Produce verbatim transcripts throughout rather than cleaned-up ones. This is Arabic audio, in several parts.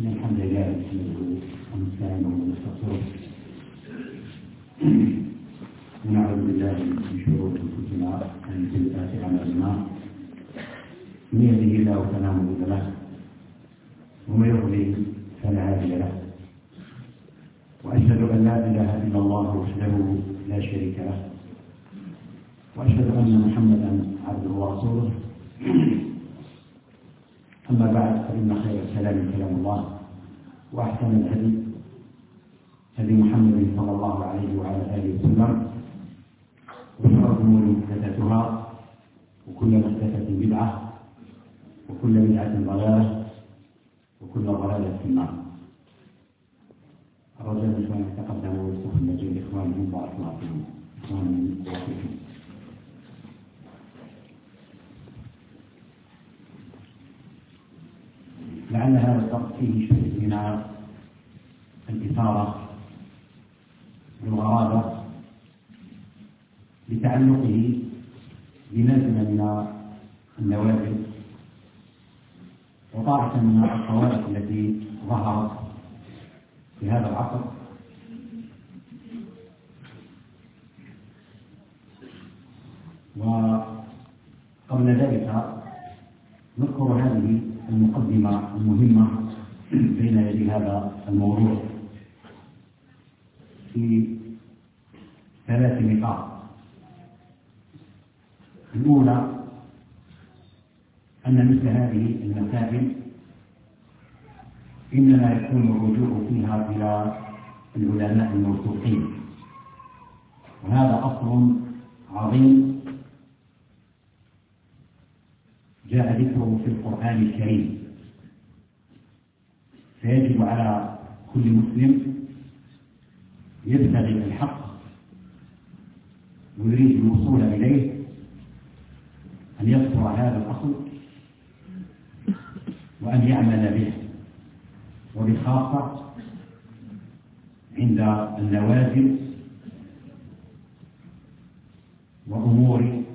إن الحمد لله نحمده ونستعينه ونستغفره ونعوذ بالله من شرور أنفسنا ومن سيئات أعمالنا من يهده الله فلا مضل له ومن يضلل فلا هادي له وأشهد أن لا إله إلا الله وحده لا شريك له وأشهد أن محمدا عبده ورسوله. أما بعد فإن خير الكلام كلام الله وأحسن الهدي هدي محمد صلى الله عليه وعلى آله وسلم وشر الأمور محدثاتها وكل محدثة بدعة وكل بدعة ضلالة وكل ضلالة في النار. الرجاء الإخوان يتقدموا ويستخدم مجيء إخوانهم بارك الله فيهم إخوانهم وفيهم. لعل هذا الدرس فيه شيء من الإثارة والغرابة لتعلقه بنزل من النوازل وطاعة من الطوائف التي ظهرت في هذا العصر وقبل ذلك نذكر هذه المقدمة المهمة بين يدي هذا الموضوع في ثلاث نقاط. الأولى أن مثل هذه المسائل إنما يكون الرجوع فيها إلى العلماء الموثوقين، وهذا أصل عظيم جاء ذكره في القرآن الكريم، فيجب على كل مسلم يبتغي الحق ويريد الوصول إليه أن يذكر هذا الأصل وأن يعمل به، وبخاصة عند النوازل وأمور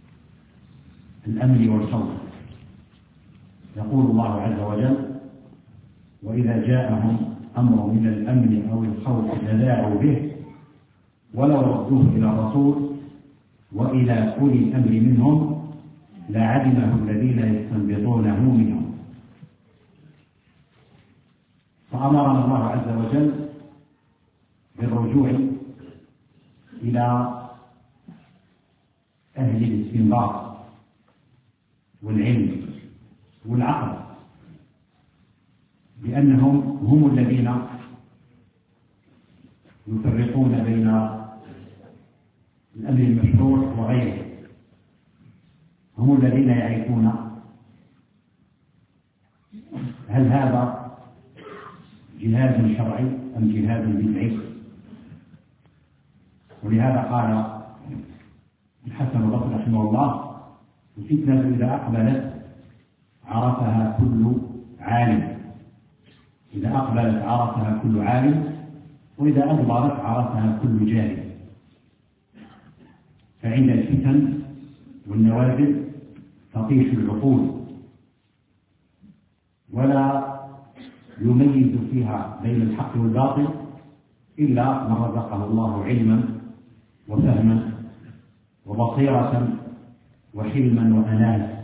الأمن والخوف. يقول الله عز وجل: وإذا جاءهم أمر من الأمن أو الخوف أذاعوا به ولو ردوه إلى الرسول وإلى أولي الأمر منهم لعلمه الذين يستنبطونه منهم. فأمرنا الله عز وجل بالرجوع إلى أهل الاستنباط والعلم والعقل، لأنهم هم الذين يفرقون بين الأمر المشروع وغيره، هم الذين يعرفون هل هذا جهاد شرعي أم جهاد بدعي. ولهذا قال الحسن البصري رحمه الله: الفتنة إذا أقبلت عرفها كل عالم، إذا أقبلت عرفها كل عالم، وإذا أدبرت عرفها كل جاهل. فعند الفتن والنوازل تطيش العقول ولا يميز فيها بين الحق والباطل إلا من رزقه الله علما وفهما وبصيرة وحلما وأناة.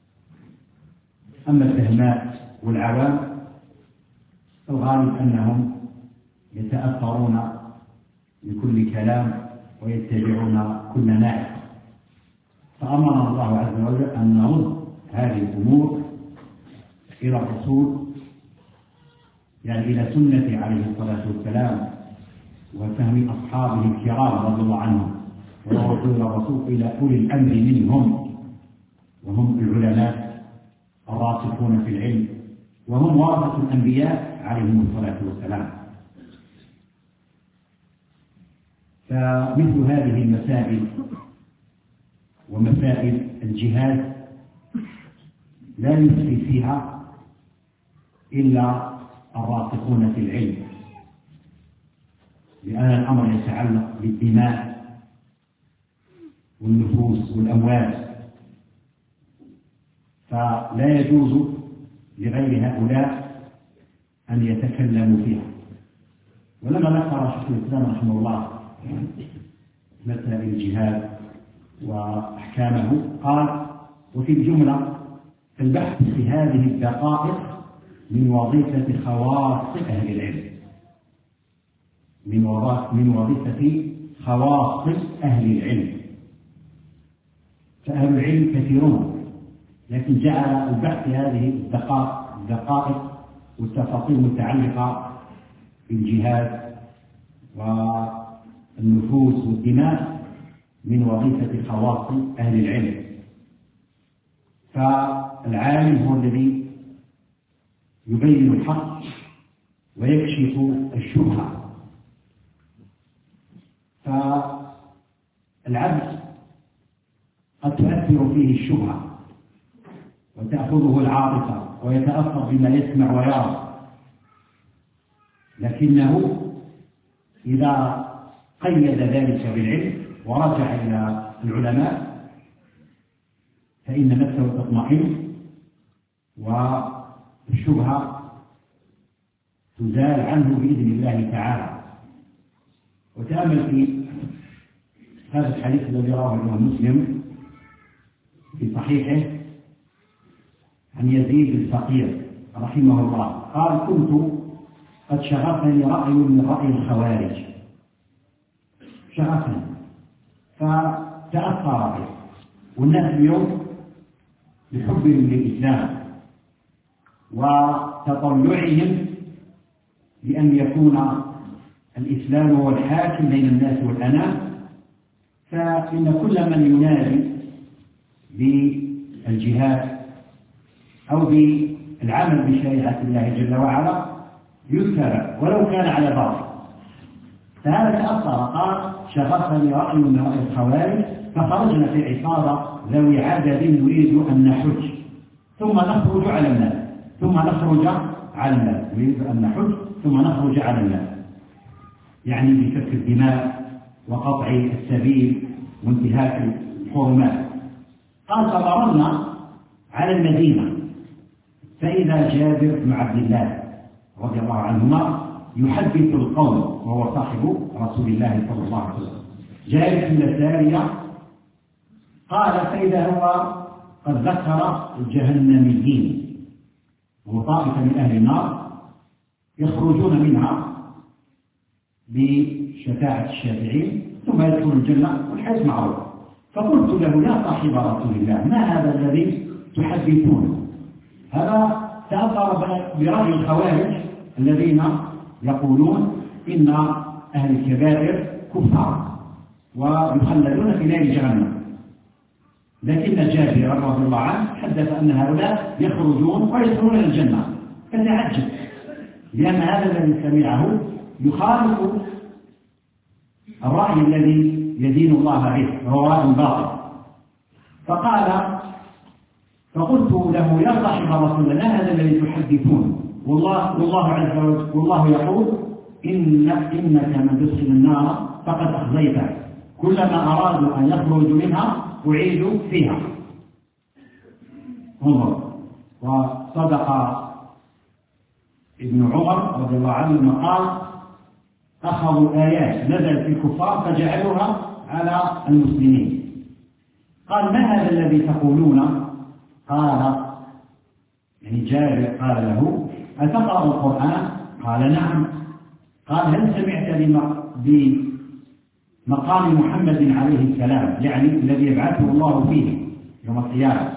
أما الفهمات والعوام الغالب أنهم يتأثرون بكل كلام ويتبعون كل ناعق. فأمرنا الله عز وجل أن نرد هذه الأمور إلى الرسول، يعني إلى سنة عليه الصلاة والسلام وفهم أصحابه الكرام رضي الله عنهم، ونرد إلى الرسول إلى أولي الأمر منهم، وهم العلماء الراسخون في العلم، وهم ورثة الأنبياء عليهم الصلاة والسلام. فمثل هذه المسائل ومسائل الجهاد لا يفتي فيها إلا الراسخون في العلم، لأن الأمر يتعلق بالدماء والنفوس والأموال، فلا يجوز لغير هؤلاء أن يتكلموا فيها. ولما ذكر شيخ الإسلام رحمه الله مسألة الجهاد وأحكامه قال: وفي الجملة البحث في هذه الدقائق من وظيفة خواص أهل العلم، من وظيفة خواص أهل العلم. فأهل العلم كثيرون، لكن جعل البحث في هذه الدقائق والتفاصيل المتعلقة بالجهاد والنفوس والدماء من وظيفة خواص أهل العلم. فالعالم هو الذي يبين الحق ويكشف الشبهة. فالعبد قد تؤثر فيه الشبهة وتأخذه العاطفة ويتأثر بما يسمع ويرى، لكنه إذا قيد ذلك بالعلم ورجع إلى العلماء فإن نفسه تطمئن والشبهة تزال عنه بإذن الله تعالى. وتأمل في هذا الحديث الذي رواه الإمام مسلم في صحيحه عن يزيد الفقير رحمه الله قال: كنت قد شغفني رأي من رأي الخوارج، شغفني فتأثر به. والناس اليوم بحبهم للإسلام وتطلعهم بأن يكون الإسلام هو الحاكم بين الناس والأنام، فإن كل من ينادي بالجهاد أو بالعمل بشريعة الله جل وعلا يذكر ولو كان على باطل. فهذا تأثر، قال: شغفني رأي من رأي الخوارج فخرجنا في عصابة ذوي عدد نريد أن نحج ثم نخرج على الناس ثم نخرج على الناس نريد أن نحج ثم نخرج على الناس، يعني بسفك الدماء وقطع السبيل وانتهاك الحرمات. قال: فمررنا على المدينة فإذا جابر بن عبد الله رضي الله عنهما يحدث القوم وهو صاحب رسول الله صلى الله عليه وسلم جالس إلى سارية. قال: فإذا هو قد ذكر الجهنميين وطائفة من أهل النار يخرجون منها بشفاعة الشافعين ثم يدخلون الجنة والحديث معروف. فقلت له: يا صاحب رسول الله، ما هذا الذي تحدثونه؟ هذا تأثر برأي الخوارج الذين يقولون إن أهل الكبائر كفار ويخلدون في نار جهنم، لكن جابر رضي الله عنه حدث أن هؤلاء يخرجون ويدخلون إلى الجنة، فتعجب لأن هذا الذي سمعه يخالف الرأي الذي يدين الله به، هو رأي باطل. فقال: فقلت له: يا صاحب رسول الله، هذا الذي تحدثون؟ والله والله عز وجل والله يقول: إن إنك من تدخل النار فقد أخزيته، كلما أرادوا أن يخرجوا منها أعيدوا فيها. انظر، وصدق ابن عمر رضي الله عنه لما قال: أخذوا آيات نزلت في الكفار فجعلوها على المسلمين. قال: ما هذا الذي تقولون؟ قال يعني جابر قال له: أتقرأ القرآن؟ قال: نعم. قال: هل سمعت بمقام محمد عليه السلام، يعني الذي يبعثه الله فيه يوم القيامة؟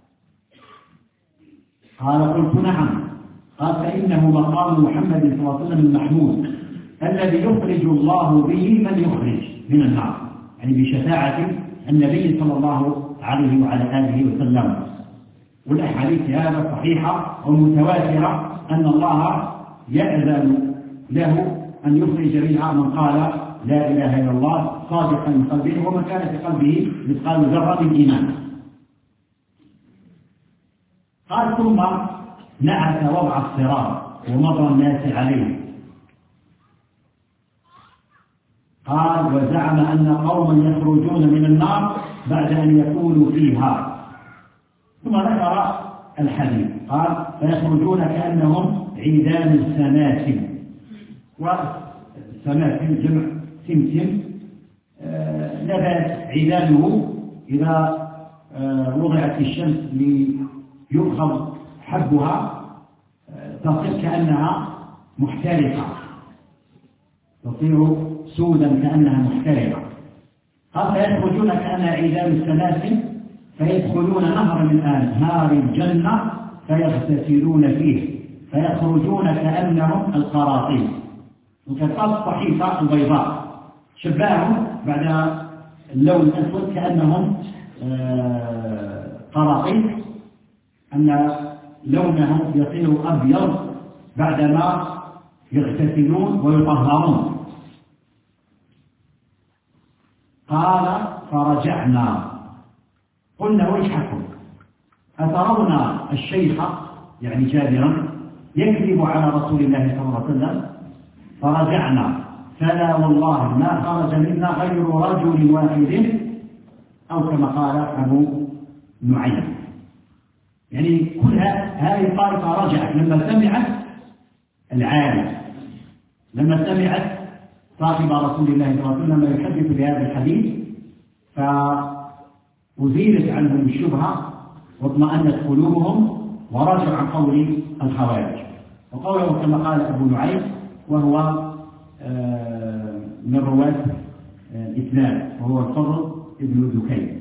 قال: قلت: نعم. قال: فإنه مقام محمد صلى الله عليه وسلم المحمود الذي يخرج الله به من يخرج من النار، يعني بشفاعة النبي صلى الله عليه وعلى آله وسلم. والأحاديث هذا صحيحة ومتواترة أن الله يأذن له أن يخرج منها من قال لا إله إلا الله صادقا من قلبه ومن كان في قلبه مثقال ذرة من إيمان. قال: ثم نعت وضع الصراط ومضى الناس عليه. قال: وزعم أن قوما يخرجون من النار بعد أن يكونوا فيها. ثم ذكر الحديث. قال فيخرجون كأنهم عيدان السماسم، والسماسم جمع سمسم، آه نبات عيدانه إذا آه وضعت في الشمس ليؤخذ حبها آه تصير كأنها محترقة، تصير سودا كأنها محترقة. قال فيخرجون كأنها عيدان السماسم فيدخلون نهرا من أنهار الجنة فيغتسلون فيه فيخرجون كأنهم القراطيس، وكتاب الصحيفة البيضاء شبههم بعد اللون الأسود كأنهم قراطيس، أن لونهم يصير أبيض بعدما يغتسلون ويطهرون. قال فرجعنا قلنا ويحكم أترون الشيخ يعني جابرا يكذب على رسول الله صلى الله عليه وسلم؟ فرجعنا فلا والله ما خرج منا غير رجل واحد، أو كما قال أبو نعيم. يعني كل هذه الطائفة رجعت لما سمعت العالم، لما سمعت صاحب رسول الله صلى الله عليه وسلم يحدث بهذا الحديث، فأزيلت عنهم الشبهة واطمأنت قلوبهم ورجعوا عن قول الخوارج. وقوله كما قال أبو نعيم وهو من رواة الإسلام وهو الفضل ابن دكين.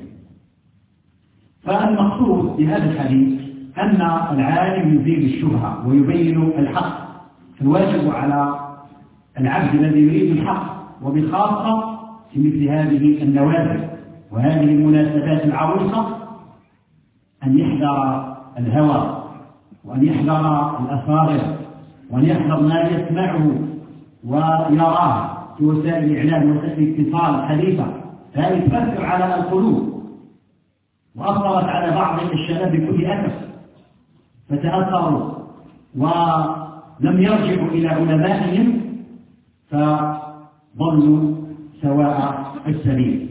فالمقصود بهذا الحديث أن العالم يزيل الشبهة ويبين الحق، فالواجب على العبد الذي يريد الحق وبخاصة في مثل هذه النوازل وهذه المناسبات العويصة أن يحذر الهوى وأن يحذر الأسرار وأن يحذر ما يسمعه ويراه في وسائل الإعلام ووسائل الاتصال الحديثة، فهذه تؤثر على القلوب وأثرت على بعض الشباب بكل أسف، فتأثروا ولم يرجعوا إلى علمائهم فضلوا سواء السبيل.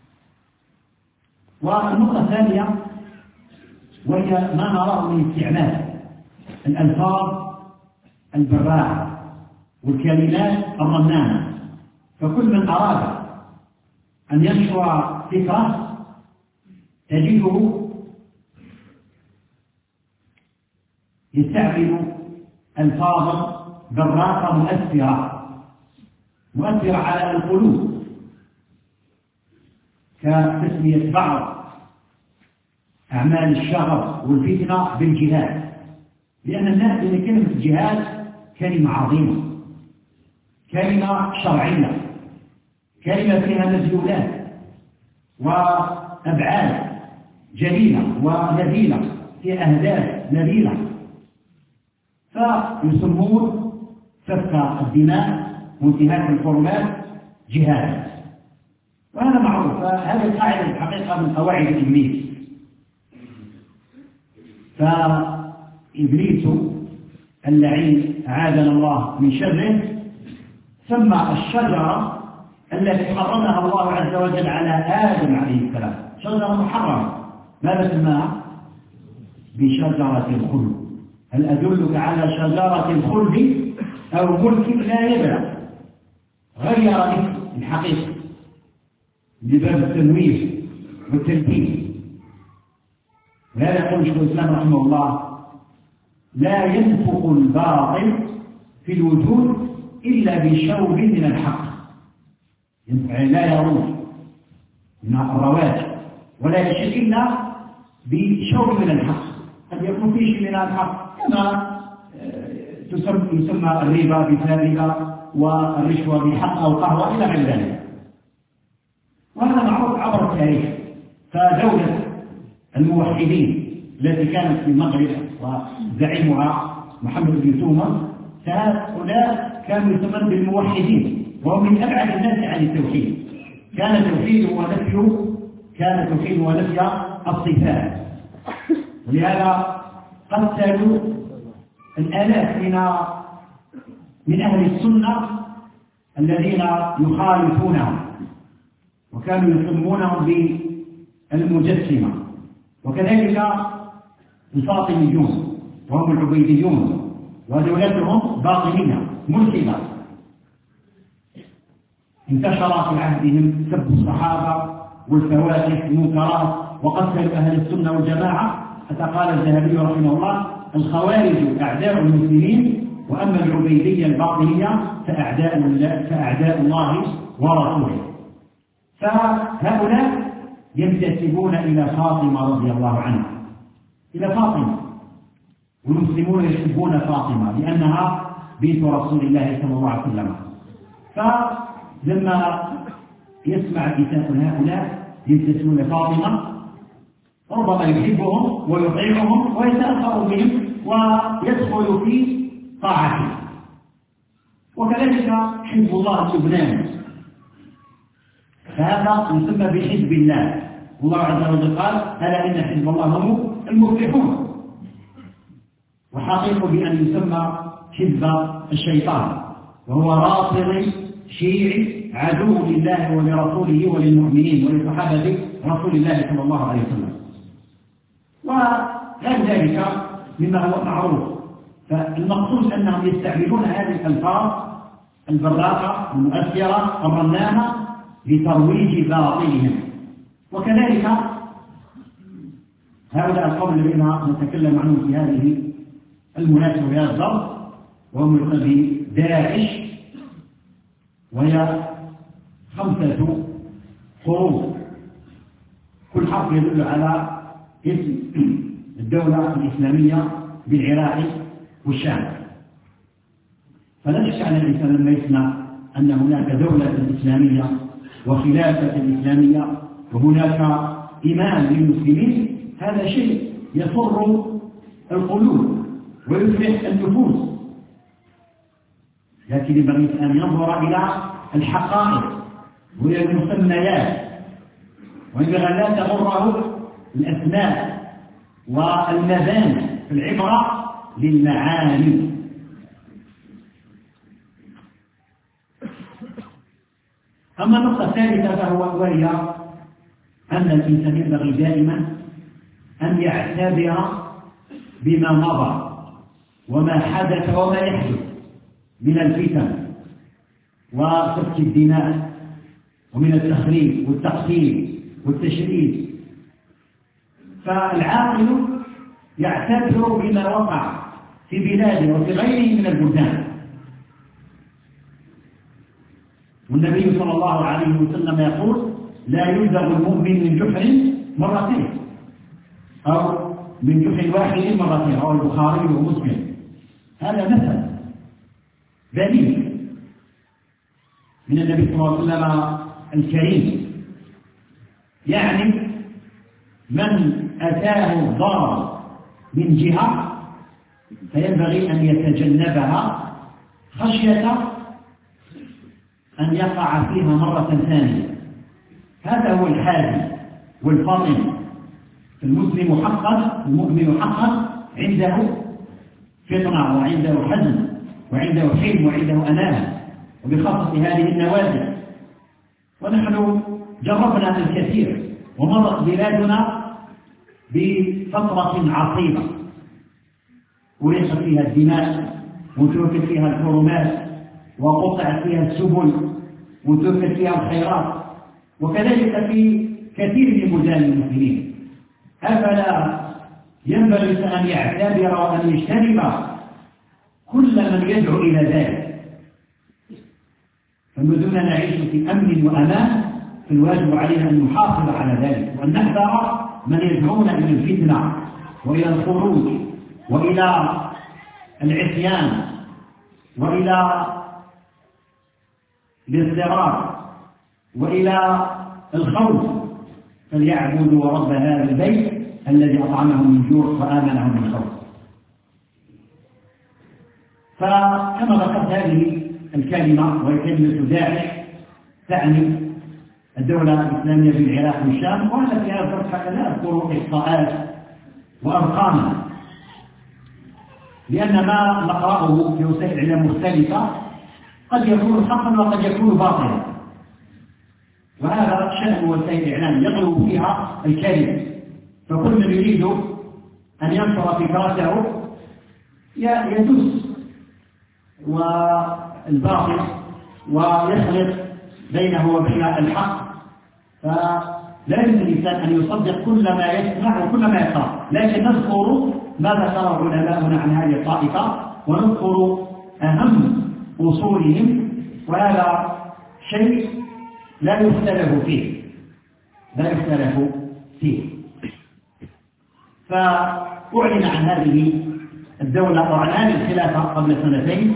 والنقطة الثانية وهي ما نراه من استعمال الألفاظ البراعة والكلمات الرنانة، فكل من أراد أن ينشر فكرة تجده يستعمل ألفاظا براقة مؤثرة مؤثرة على القلوب، كتسمية بعض أعمال الشغب والفتنة بالجهاد، لأن الناس إن كلمة الجهاد كلمة عظيمة، كلمة شرعية، كلمة فيها مدلولات وأبعاد جليلة ونبيلة، فيها أهداف نبيلة، فيسمون سفك الدماء وانتهاك الحرمات جهاد، وهذا معروف. فهذه القاعدة الحقيقة من قواعد إبليس. فإبليس اللعين أعاذنا الله من شره سمى الشجرة التي حرمها الله عز وجل على آدم عليه السلام شجرة محرمة، ماذا سماها؟ بشجرة الخلد. هل أدلك على شجرة الخلد أو ملك لا يبلى؟ غير اسم الحقيقة لباب التنوير والتلبيس. وهذا يقول شيخ الإسلام رحمه الله لا ينفق الباطل في الوجود إلا بشوب من الحق، يعني لا يروج من الرواج ولا يشيء إلا بشوب من الحق. قد يكون فيه شيء من الحق كما يسمى الربا بفارقة والرشوة بحق أو قهوة إلى غير ذلك، وهذا معروف عبر التاريخ. فدولة الموحدين التي كانت في المغرب وزعيمها محمد بن تومر، هؤلاء كانوا يسمون بالموحدين وهم من أبعد الناس عن التوحيد. كان توحيد ونفي كان توحيد ونفي الصفات، ولهذا قتلوا الآلاف من من أهل السنة الذين يخالفونهم، وكانوا يسمونهم بالمجسمة. وكذلك الفاطميون وهم العبيديون، ودولتهم باطنية ملحدة، انتشر في عهدهم سب الصحابة والفواحش والمنكرات وقتل أهل السنة والجماعة، حتى قال الذهبي رحمه الله: الخوارج أعداء المسلمين، وأما العبيدية الباطنية فأعداء الله, فأعداء الله ورسوله. فهؤلاء ينتسبون إلى فاطمة رضي الله عنها، إلى فاطمة، والمسلمون يحبون فاطمة لأنها بنت رسول الله صلى الله عليه وسلم. فلما يسمع كتاب هؤلاء ينتسبون فاطمة ربما يحبهم ويطيعهم ويتأثر بهم ويدخل في طاعته. وكذلك حزب الله لبنان، فهذا يسمى بحزب الله، الله عز وجل قال: ألا إن حزب الله هم المفلحون. وحقيق بأن يسمى حزب الشيطان، وهو رافضي شيعي عدو لله ولرسوله وللمؤمنين ولصحابة رسول الله صلى الله عليه وسلم، وغير ذلك مما هو معروف. فالمقصود أنهم يستعملون هذه الألفاظ البراقة المؤثرة الرنانة لترويج باطلهم. وكذلك هؤلاء القوم الذين نتكلم عنهم في هذه المناسبة في هذا الضرب، وهم يقول داعش، وهي خمسة حروف، كل حرف يدل على اسم الدولة الإسلامية بالعراق والشام. فلا شك أن الإنسان لما يسمع أن هناك دولة إسلامية وخلافة إسلامية وهناك إمام للمسلمين، هذا شيء يسر القلوب ويفرح النفوس، لكن ينبغي أن ينظر إلى الحقائق وإلى المسميات، وينبغي أن لا تغره الأسماء والمباني، في العبرة للمعاني. أما النقطة الثالثة فهو وهي أن الإنسان ينبغي دائما أن يعتبر بما مضى وما حدث وما يحدث من الفتن وسفك الدماء ومن التخريب والتقتيل والتشريد. فالعاقل يعتبر بما وقع في بلاده وفي غيره من البلدان. والنبي صلى الله عليه وسلم يقول: لا يلدغ المؤمن من جحر مرتين، أو من جحر واحد مرتين، رواه البخاري ومسلم. هذا مثل بليغ من النبي صلى الله عليه وسلم الكريم، يعني من أتاه الضرر من جهة فينبغي أن يتجنبها خشية أن يقع فيها مرة ثانية. هذا هو الحادي والفاطن. المسلم حقا المؤمن حقا عنده فطنة وعنده حزم وعنده حلم وعنده أنانة، وبخاصة هذه النوازل. ونحن جربنا الكثير، ومرت بلادنا بفترة عصيبة وريقت فيها الدماء وتركت فيها الحرمات وقطعت فيها السبل وتركت فيها الخيرات، وكذلك في كثير من بلدان المسلمين. أفلا ينبغي أن يعتبر وأن يجتنب كل من يدعو إلى ذلك؟ فما دمنا نعيش في أمن وأمان فالواجب علينا أن نحافظ على ذلك، وأن نحذر من يدعون إلى الفتنة وإلى الخروج وإلى العصيان وإلى الاضطراب وإلى الخوف، فليعبدوا رب هذا البيت الذي أطعمهم من جوع وآمنهم من خوف. فكما ذكرت هذه الكلمة وهي كلمة داعش تعني الدولة الإسلامية بالعراق والشام، وأنا في هذا الدرس حتى لا أذكر إحصاءات وأرقاما، لأن ما نقرأه في وسائل إعلام مختلفة قد يكون حقا وقد يكون باطلا، وهذا شأن وسائل الإعلام يغلو فيها الكذب. فكل من يريد أن ينشر فكرته يدس والباطل ويخلط بينه وبين الحق، فلا يمكن الإنسان أن يصدق كل ما يسمع وكل ما يقرأ، لكن نذكر ما ذكره علماؤنا عن هذه الطائفة ونذكر أهم أصولهم، وهذا شيء لا يختلف فيه لا يختلف فيه. فأعلن عن هذه الدولة وعن الخلافة قبل سنتين،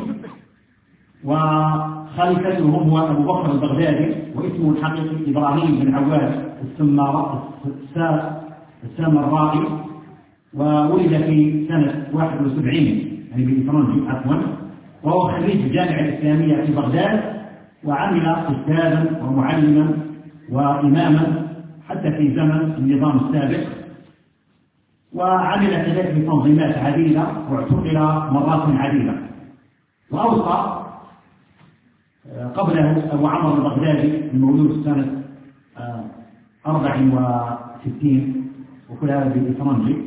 وخليفتهم هو أبو بكر البغدادي، واسمه الحقيقي إبراهيم بن عواد السامرائي، وولد في سنة واحد وسبعين يعني بالإفرنجي عفوا، وهو خريج الجامعة الإسلامية في بغداد، وعمل أستاذا ومعلما وإماما حتى في زمن النظام السابق، وعمل كذلك في تنظيمات عديدة واعتقل مرات عديدة. وأوصى قبله أبو عمرو البغدادي المولود سنة أربع وستين وكل هذا بالإفرنجي،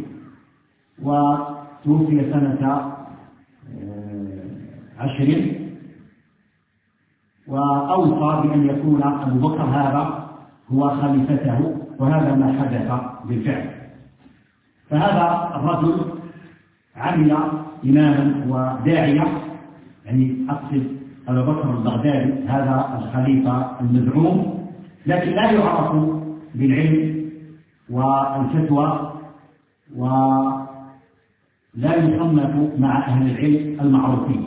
وتوفي سنة عشرين، وأوصى بأن يكون أبو بكر هذا هو خليفته، وهذا ما حدث بالفعل. فهذا الرجل عمل إماما وداعية، يعني أقصد أبو بكر البغدادي هذا الخليفة المزعوم، لكن لا يعرف بالعلم والفتوى، ولا يصنف مع أهل العلم المعروفين.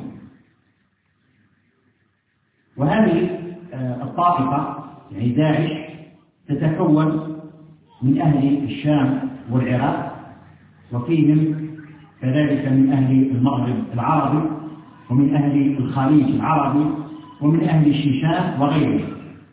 وهذه الطائفة يعني داعش تتكون من أهل الشام والعراق، وفيهم كذلك من أهل المغرب العربي، ومن أهل الخليج العربي، ومن أهل الشيشان وغيرهم.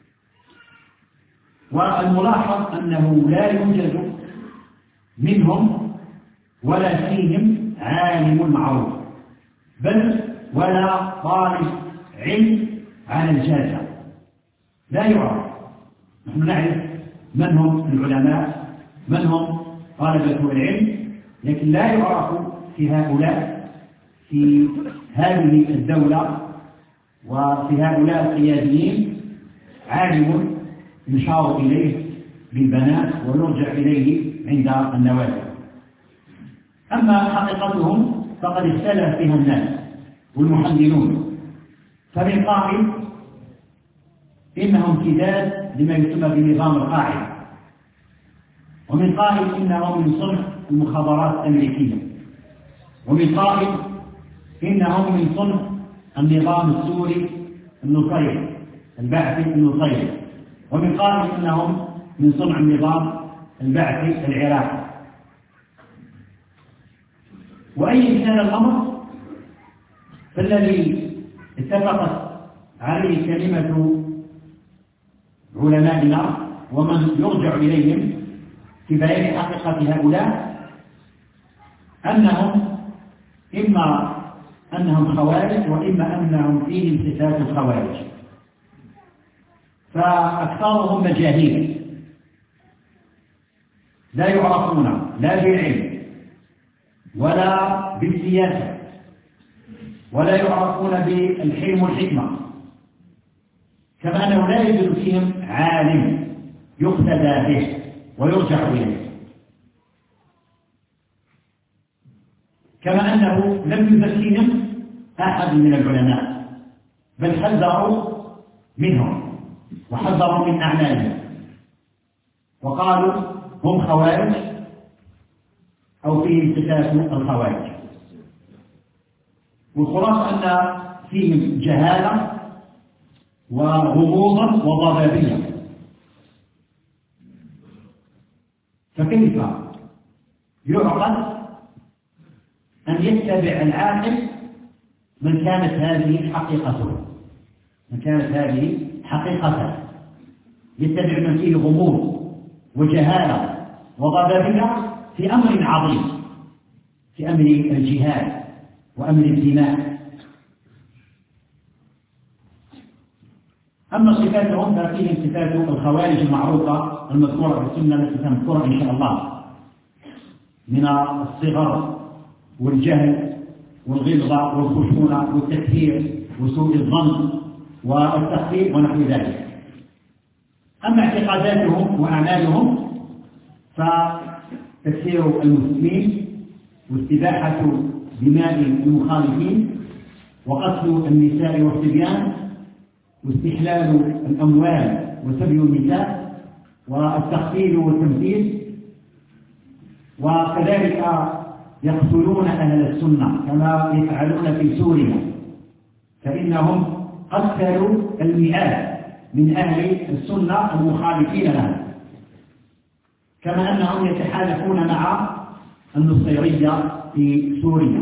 والملاحظ أنه لا يوجد منهم ولا فيهم عالم معروف، بل ولا طالب علم على الجادة، لا يعرف. نحن نعرف من هم العلماء، من هم طلبة العلم، لكن لا يعرف في هؤلاء في هذه الدولة وفي هؤلاء القياديين عالم يشار إليه بالبنات ويرجع إليه عند النوازل. أما حقيقتهم فقد اختلف فيها الناس والمحللون، فمن قائل إنهم امتداد لما يسمى بنظام القاعدة، ومن قائل إنهم من صنع المخابرات الأمريكية، ومن قائل إنهم من صنع النظام السوري النصيري البعثي النصيري، ومن قائل إنهم من صنع النظام البعثي العراقي. وأي كان الأمر فالذي اتفقت عليه كلمة علمائنا ومن يرجع إليهم في بيان حقيقة هؤلاء أنهم إما أنهم خوارج وإما أنهم فيهم صفات الخوارج، فأكثرهم مجاهيل لا يعرفون لا بالعلم ولا بالسياسة، ولا يعرفون بالحلم والحكمة، كما أنه لا يوجد فيهم عالم يقتدى به ويرجع إليه، كما أنه لم يزكيهم أحد من العلماء، بل حذروا منهم وحذروا من أعمالهم وقالوا هم خوارج أو فيهم صفات الخوارج. والخلاصة أن فيهم جهالة وغموضا وضبابية. فكيف يعقل أن يتبع العاقل من كانت هذه حقيقته من كانت هذه حقيقته يتبع من فيه غموض وجهالة وضبابية في أمر عظيم، في أمر الجهاد وأمر الدماء. أما صفاتهم ففيهم صفات الخوارج المعروفة المذكورة في السنة التي سنذكرها إن شاء الله. من الصغر والجهل والغلظة والخشونة والتكفير وسوء الظن والتخطيط ونحو ذلك. أما اعتقاداتهم وأعمالهم فتكفير المسلمين واستباحة دماء المخالفين وقتل النساء والصبيان واستحلال الأموال وسبي النساء والتخفيل والتمثيل، وكذلك يقتلون أهل السنة كما يفعلون في سوريا، فإنهم قتلوا المئات من أهل السنة المخالفين لهم، كما أنهم يتحالفون مع النصيرية في سوريا.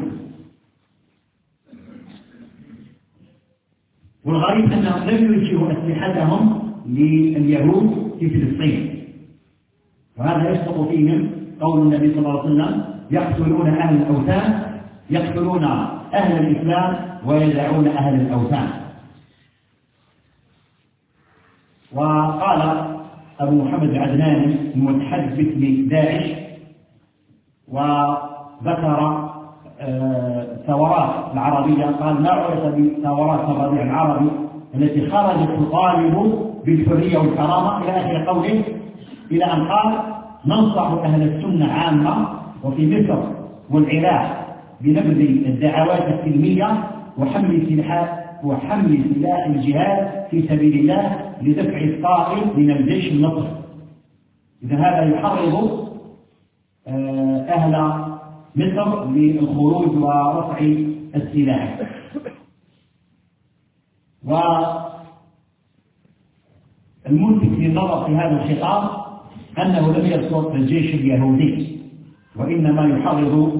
والغريب أنهم لم يوجهوا أسلحتهم لليهود في فلسطين، وهذا يسقط فيهم قول النبي صلى الله عليه وسلم: يقتلون أهل الأوثان، يقتلون أهل الإسلام ويدعون أهل الأوثان. وقال أبو محمد العدناني المتحدث لداعش وذكر الثورات العربية، قال: ما عرف بثورات الربيع العربي التي خرجت تطالب بالحرية والكرامة إلى آخر قوله، إلى أن قال: ننصح أهل السنة عامة وفي مصر والعراق بنبذ الدعوات السلمية وحمل سلاح وحمل سلاح الجهاد في سبيل الله لدفع الطائل من الجيش المصري. إذا هذا يحرض أهل مصر للخروج ورفع السلاح. والملفت للنظر في هذا الخطاب أنه لم يذكر الجيش اليهودي، وإنما يحرض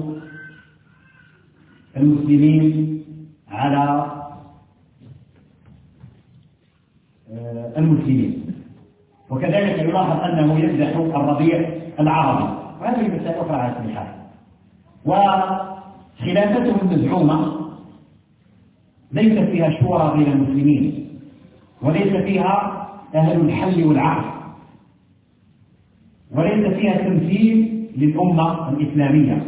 المسلمين على المسلمين. وكذلك يلاحظ أنه يمدح الربيع العربي، وهذه مسألة أخرى على كل حال. وخلافته المزعومة ليس فيها شورى بين المسلمين، وليس فيها أهل الحل والعقد، وليس فيها تمثيل للأمة الإسلامية.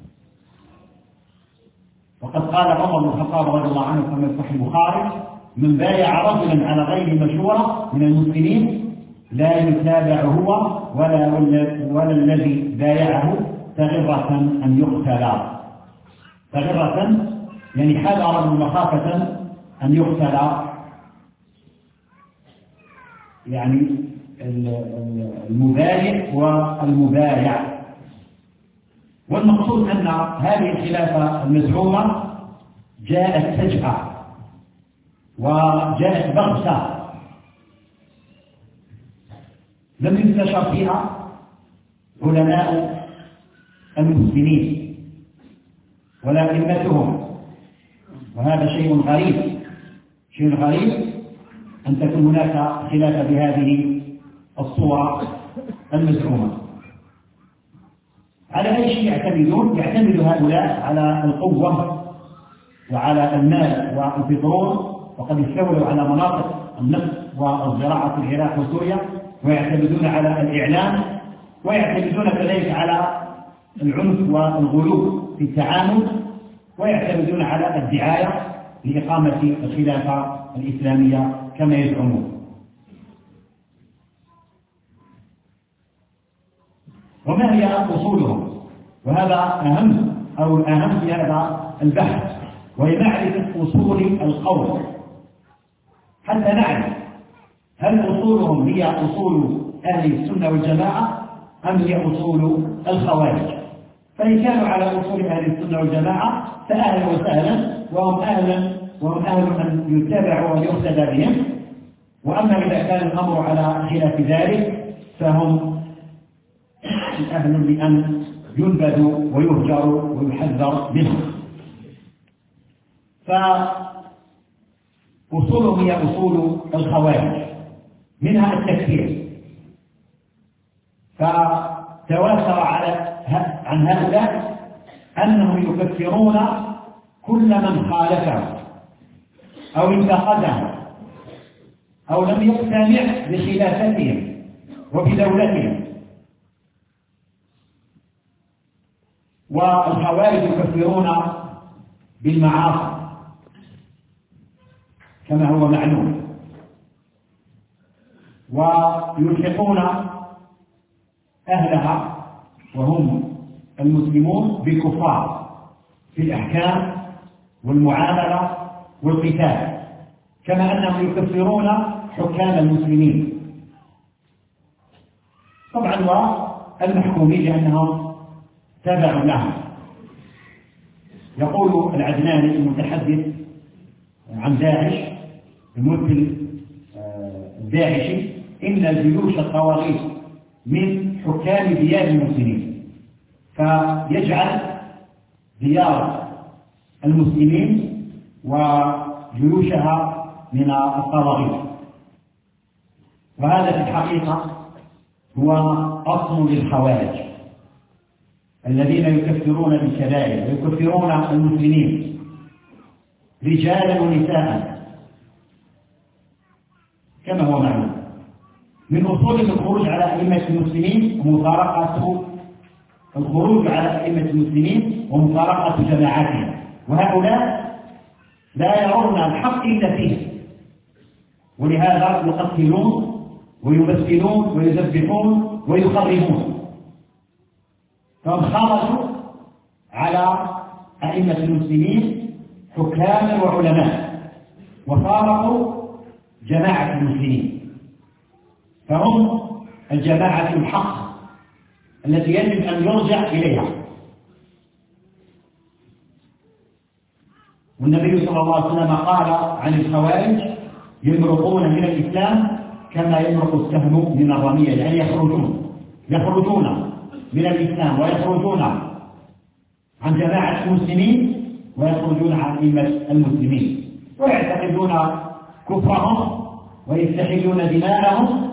وقد قال عمر بن الخطاب رضي الله عنه كما في صحيح البخاري: من بايع رجلا على غير مشورة من المسلمين لا يتابع هو ولا ولا الذي بايعه تغرة أن يقتل. تغرة يعني حذرا مخافة أن يقتل، يعني المبايع والمبايع. والمقصود أن هذه الخلافة المزعومة جاءت فجأة وجاءت بغتة، لم ينتشر فيها علماء المسلمين ولا أئمتهم، وهذا شيء غريب. شيء غريب أن تكون هناك خلافة بهذه الصورة المزعومة. على أي شيء يعتمدون؟ يعتمد هؤلاء على القوة وعلى المال والبترول، وقد استولوا على مناطق النفط والزراعة في العراق وسوريا، ويعتمدون على الإعلام، ويعتمدون كذلك على العنف والغلو في التعامل، ويعتمدون على الدعاية لإقامة الخلافة الإسلامية كما يزعمون. وما هي أصولهم؟ وهذا أهم أو الأهم في هذا البحث، وهي معرفة أصول القول، حتى نعرف هل أصولهم هي أصول أهل السنة والجماعة أم هي أصول الخوارج. فإن كانوا على أصول أهل السنة والجماعة فأهلا وسهلا، وهم أهلا وهم أهل من يتبع ويقتدى بهم. وأما إذا كان الأمر على خلاف ذلك فهم أهل لأن ينبذوا ويهجروا ويحذر منهم. فأصولهم هي أصول الخوارج، منها التكفير. فتواتر على عن هؤلاء أنهم يكفرون كل من خالفه أو انتقده أو لم يقتنع بخلافتهم وبدولتهم. والخوارج يكفرون بالمعاصي كما هو معلوم، ويلحقون أهلها وهم المسلمون بالكفار في الأحكام والمعاملة والقتال، كما أنهم يكفرون حكام المسلمين طبعا والمحكومين لأنهم تبع لهم. يقول العدناني المتحدث عن داعش الممثل الداعشي إن جيوش الطواغيت من حكام ديار المسلمين، فيجعل ديار المسلمين وجيوشها من الطواغيت، وهذا في الحقيقة هو أصل للخوارج الذين يكفرون بالكبائر ويكفرون المسلمين رجالا ونساء كما هو معلوم. من أصول الخروج على أئمة المسلمين ومفارقة الخروج على أئمة المسلمين ومفارقة جماعاتهم، وهؤلاء لا يرون الحق إلا فيه، ولهذا يقتلون ويمثلون ويذبحون ويخربون. فهم خرجوا على أئمة المسلمين حكاما وعلماء وفارقوا جماعة المسلمين، فهم الجماعة الحق التي يجب أن يرجع إليها. والنبي صلى الله عليه وسلم قال عن الخوارج يمرقون من الإسلام كما يمرق السهم من الرمية، يعني يخرجون يخرجون من الإسلام ويخرجون عن جماعة المسلمين ويخرجون عن أئمة المسلمين ويعتقدون كفرهم ويستحلون دماءهم،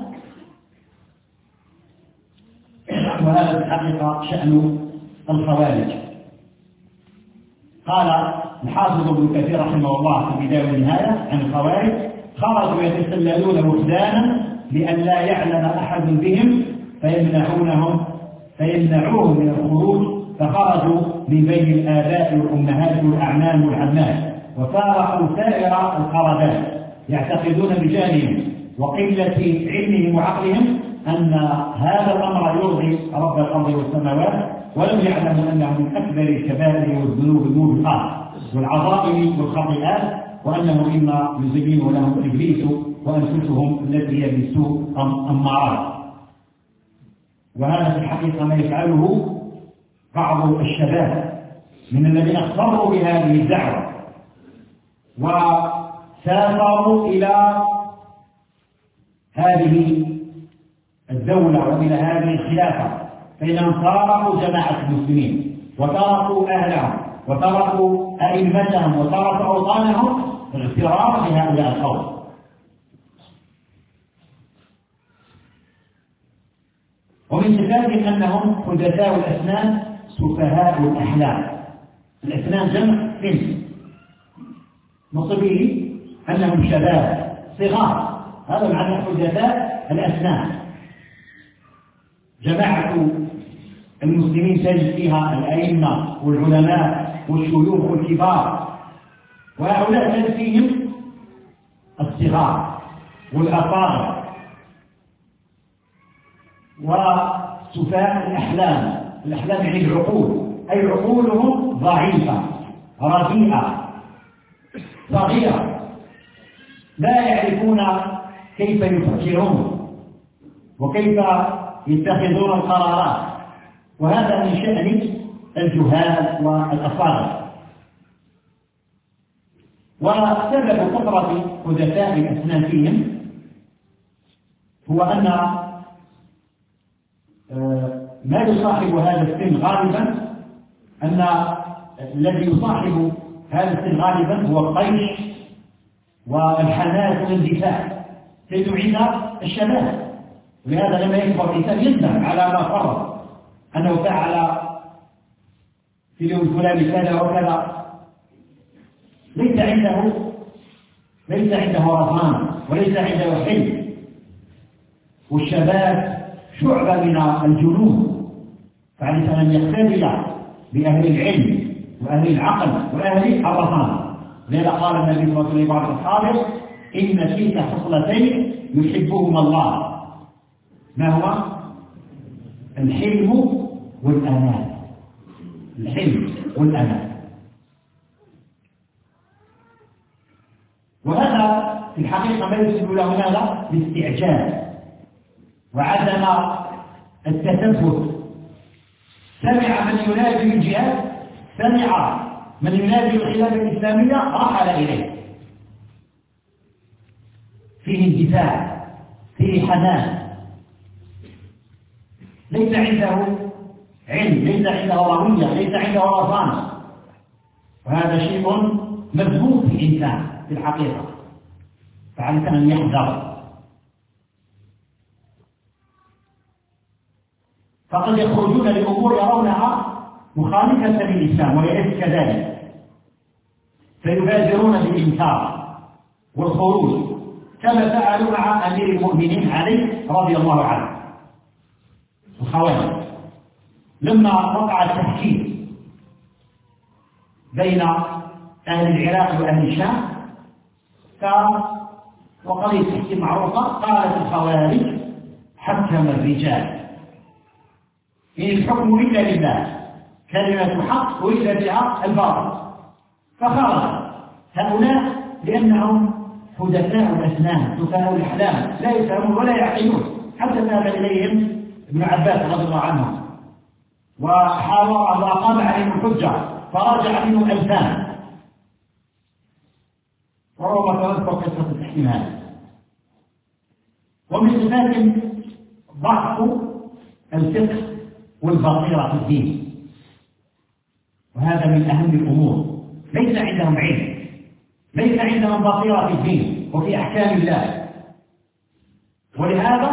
وهذا في الحقيقة شأن الخوارج. قال الحافظ ابن كثير رحمه الله في البداية والنهاية عن الخوارج: خرجوا يتسللون وحدانا لأن لا يعلم أحد بهم فيمنعونهم فيمنعوهم من الخروج، فخرجوا من بين الآباء والأمهات والأعمام والعمات وفارقوا سائر القرابات، يعتقدون بجهلهم وقلة علمهم وعقلهم أن هذا الأمر يرضي رب الأرض والسماوات، ولم يعلموا أنه من أكبر الكبائر والذنوب ذنوب الأرض والعظائم والخطيئات، وأنه مما يزين لهم إبليس وأنفسهم التي هي بالسوء أمارات. وهذا في الحقيقة ما يفعله بعض الشباب من الذين اغتروا بهذه الدعوة وسافروا إلى هذه الدولة وإلى هذه الخلافة، فإنهم فارقوا جماعة المسلمين وتركوا أهلهم وتركوا أئمتهم وتركوا أوطانهم اغترارا بهؤلاء القوم. ومن صفاتهم أنهم حدثاء الأسنان سفهاء الأحلام. الأسنان جمع سن، نصبه أنهم شباب صغار، هذا معنى حدثاء الأسنان. جماعة المسلمين تجد فيها الأئمة والعلماء والشيوخ والكبار، وهؤلاء تجد فيهم الصغار والأطفال وسفهاء الأحلام. الأحلام يعني العقول، أي عقولهم ضعيفة رديئة صغيرة، لا يعرفون كيف يفكرون وكيف يتخذون القرارات، وهذا من شأن الجهال والأصابع. وسبب كثرة حدثاء الأسنان فيهم هو أن ما يصاحب هذا السن غالبا أن الذي يصاحب هذا السن غالبا هو الطيش والحماس والاندفاع تجد عند الشباب، ولهذا لما يكبر الإنسان يندم على ما فرط أنه فعل في اليوم الفلاني كذا وكذا، ليس عنده ليس عنده رضوان وليس عنده حلم. والشباب شعبة من الجنون، فعليه أن يختبر بأهل العلم وأهل العقل وأهل الرصانة. لذا قال النبي صلى الله عليه وسلم لبعض أصحابه: إن فيك خصلتين يحبهما الله، ما هو؟ الحلم والأناة. الحلم والأناة. وهذا في الحقيقة ما يسبب له ماذا؟ الاستعجال وعدم التثبت. سمع من ينادي بالجهاد، سمع من ينادي بالخلافة الإسلامية، رحل إليه. فيه اندفاع، فيه حنان، ليس عنده علم، ليس عنده روية، ليس عنده رصانة. وهذا شيء مذموم في الإنسان في الحقيقة، فعليك أن يحذر. فقد يخرجون لأمور يرونها مخالفة للإسلام وليس كذلك، فيبادرون بالإنكار والخروج كما فعلوا مع أمير المؤمنين علي رضي الله عنه. الخوارج لما وقع التحكيم بين أهل العراق وأهل الشام، وقضية التحكيم معروفة، قالت الخوارج: حكم الرجال، إن الحكم إلا لله، كلمة حق وإلا بها الباطل. فخرج هؤلاء لأنهم حدثاء الأسنان، سفهاء الأحلام، لا يفهمون ولا يعقلون. حتى ذهب إليهم ابن عباس رضي الله عنه وحاول وأقام عليهم الحجة، فراجع منهم ألفان. وربما تذكر قصة التحكيم هذا. ومن صفات ضعف الفقه والبصيرة في الدين، وهذا من أهم الأمور. ليس عندهم علم، ليس عندهم بصيرة في الدين وفي أحكام الله، ولهذا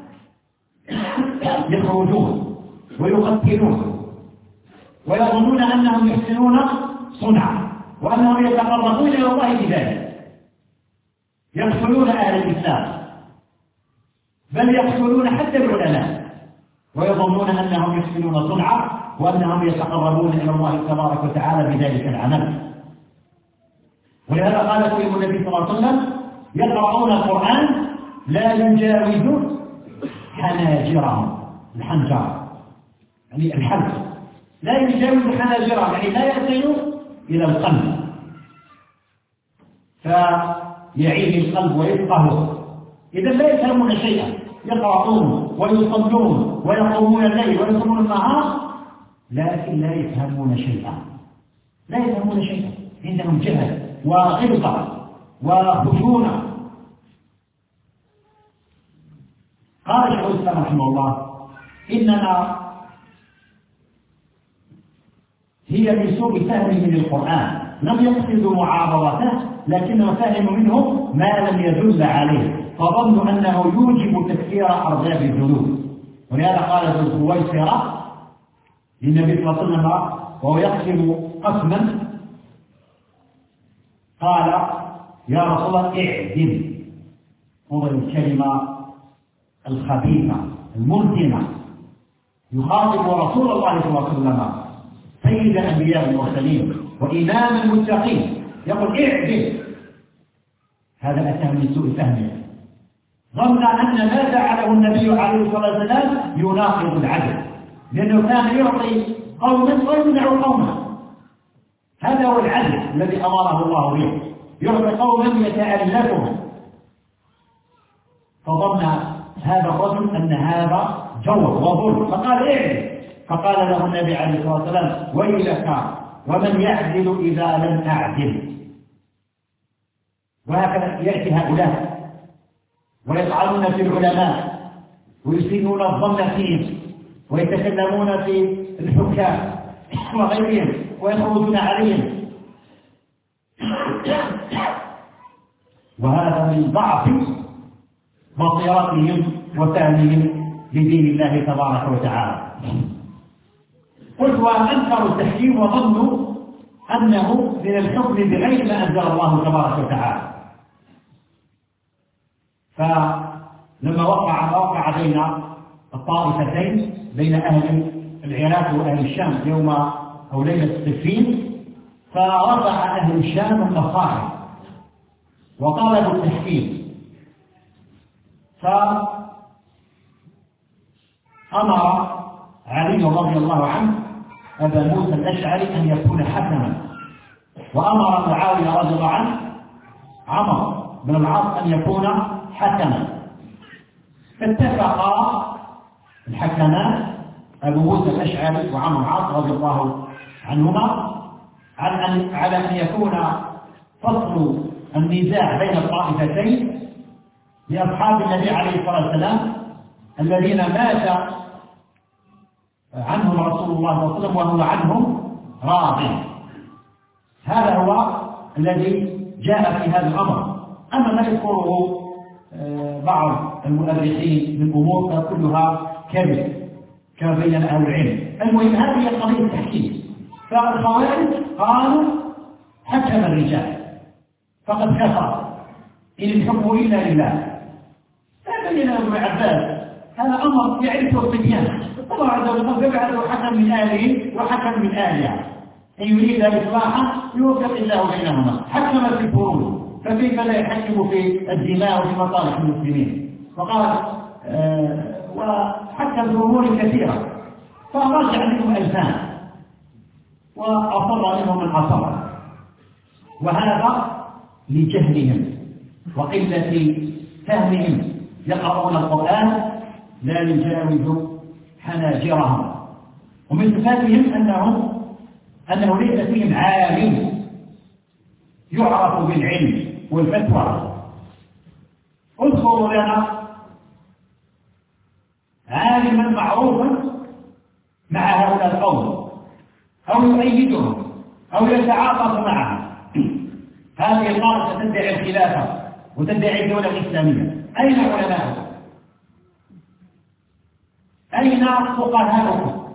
يخرجون ويقتلون ويظنون أنهم يحسنون صنعا وأنهم يتقربون إلى الله بذلك. يقتلون أهل الإسلام، بل يقتلون حتى العلماء، ويظنون أنهم يحسنون صنعا وأنهم يتقربون إلى الله تبارك وتعالى بذلك العمل. ولهذا قال فيهم النبي صلى الله عليه وسلم: يقرؤون القرآن لا يجاوز حناجرهم، الحنجر يعني الحلق، لا يجاوز حناجرهم يعني لا يصل إلى القلب، فيعين القلب ويفقهه. إذا لا يفهمون شيئا، يقرؤون ويصلون ويقومون الليل ويصومون النهار، لكن لا يفهمون شيئا، لا يفهمون شيئا، عندهم جهل وغلظة وخشونة. قال شيخ الإسلام رحمه الله: إنما هي من سوء فهمهم للقرآن، لم يقصدوا معارضته، لكنه فهم منه ما لم يدل عليه، فظنوا أنه يوجب تكفير أرباب الذنوب. ولهذا قال ابن الخويصرة للنبي صلى الله عليه وسلم وهو يقسم قسما، قال: يا رسول الله اعدل. انظر الكلمة الخبيثة المنتنة، يخاطب رسول الله صلى الله عليه وسلم سيد الأنبياء والمرسلين وإمام المتقين، يقول اعدل. هذا أتى من سوء فهمه، ظن أن ما فعله النبي عليه الصلاة والسلام يناقض العدل، لأنه كان يعطي قوما ويمنع قوما. هذا هو العدل الذي أمره الله به، يعطي قوما يتألفهم. فظن هذا الرجل أن هذا جور وظلم، فقال اعدل. فقال له النبي عليه الصلاة والسلام: ويلك ومن يعدل إذا لم أعدل. وهكذا يأتي هؤلاء ويطعنون في العلماء ويسيئون الظن فيهم ويتكلمون في الحكام وغيرهم ويخرجون عليهم، وهذا من ضعف بصيرتهم وفهمهم لدين الله تبارك وتعالى. قلت: وأنكروا التحكيم وظنوا أنه من الحكم بغير ما أنزل الله تبارك وتعالى. فلما وقع وقع بين الطائفتين، بين أهل العراق وأهل الشام يوم أو ليلة السفين، فرفع أهل الشام المصاحف وطالبوا التحكيم، فأمر علي رضي الله عنه أبا موسى الأشعري أن يكون حكما، وأمر معاوية رضي الله عنه عمرو بن العاص أن يكون حكما. فاتفقا الحكمان أبو موسى الأشعري وعمرو بن العاص رضي الله عنهما على أن على أن يكون فصل النزاع بين الطائفتين لأصحاب النبي عليه الصلاة والسلام الذين مات عنهم رسول الله صلى الله عليه وسلم وهو عنهم راض. هذا هو الذي جاء في هذا الأمر. أما ما يذكره بعض المؤرخين من أمور فكلها كذب كما بين أهل العلم. المهم هذه قضية التحكيم. فالخوارج قالوا حكم الرجال فقد كفر إن الحكم إلا لله. فبين ابن عباس هذا أمر يعرفه الصبيان، الله عز وجل يبعث حكم من آله وحكم من آلهة، إن يريد إصلاحا يوفق الله بينهما. حكم في الفروض فكيف لا يحكم في الدماء وفي مصالح المسلمين؟ وقال آه وحكم في أمور كثيرة، فرجع منهم ألفان وأصر منهم من أصر، وهذا لجهلهم وقلة فهمهم. يقرؤون القرآن لا يجاوز حناجرهم. ومن صفاتهم أنهم أنه ليس فيهم عالم يعرف بالعلم والفتوى. اذكروا لنا عالما معروفا مع هؤلاء القوم أو يؤيدهم أو يتعاطف معهم. هذه الطائفة تدعي الخلافة وتدعي الدولة الإسلامية، أين علماؤكم؟ أين فقهاؤكم؟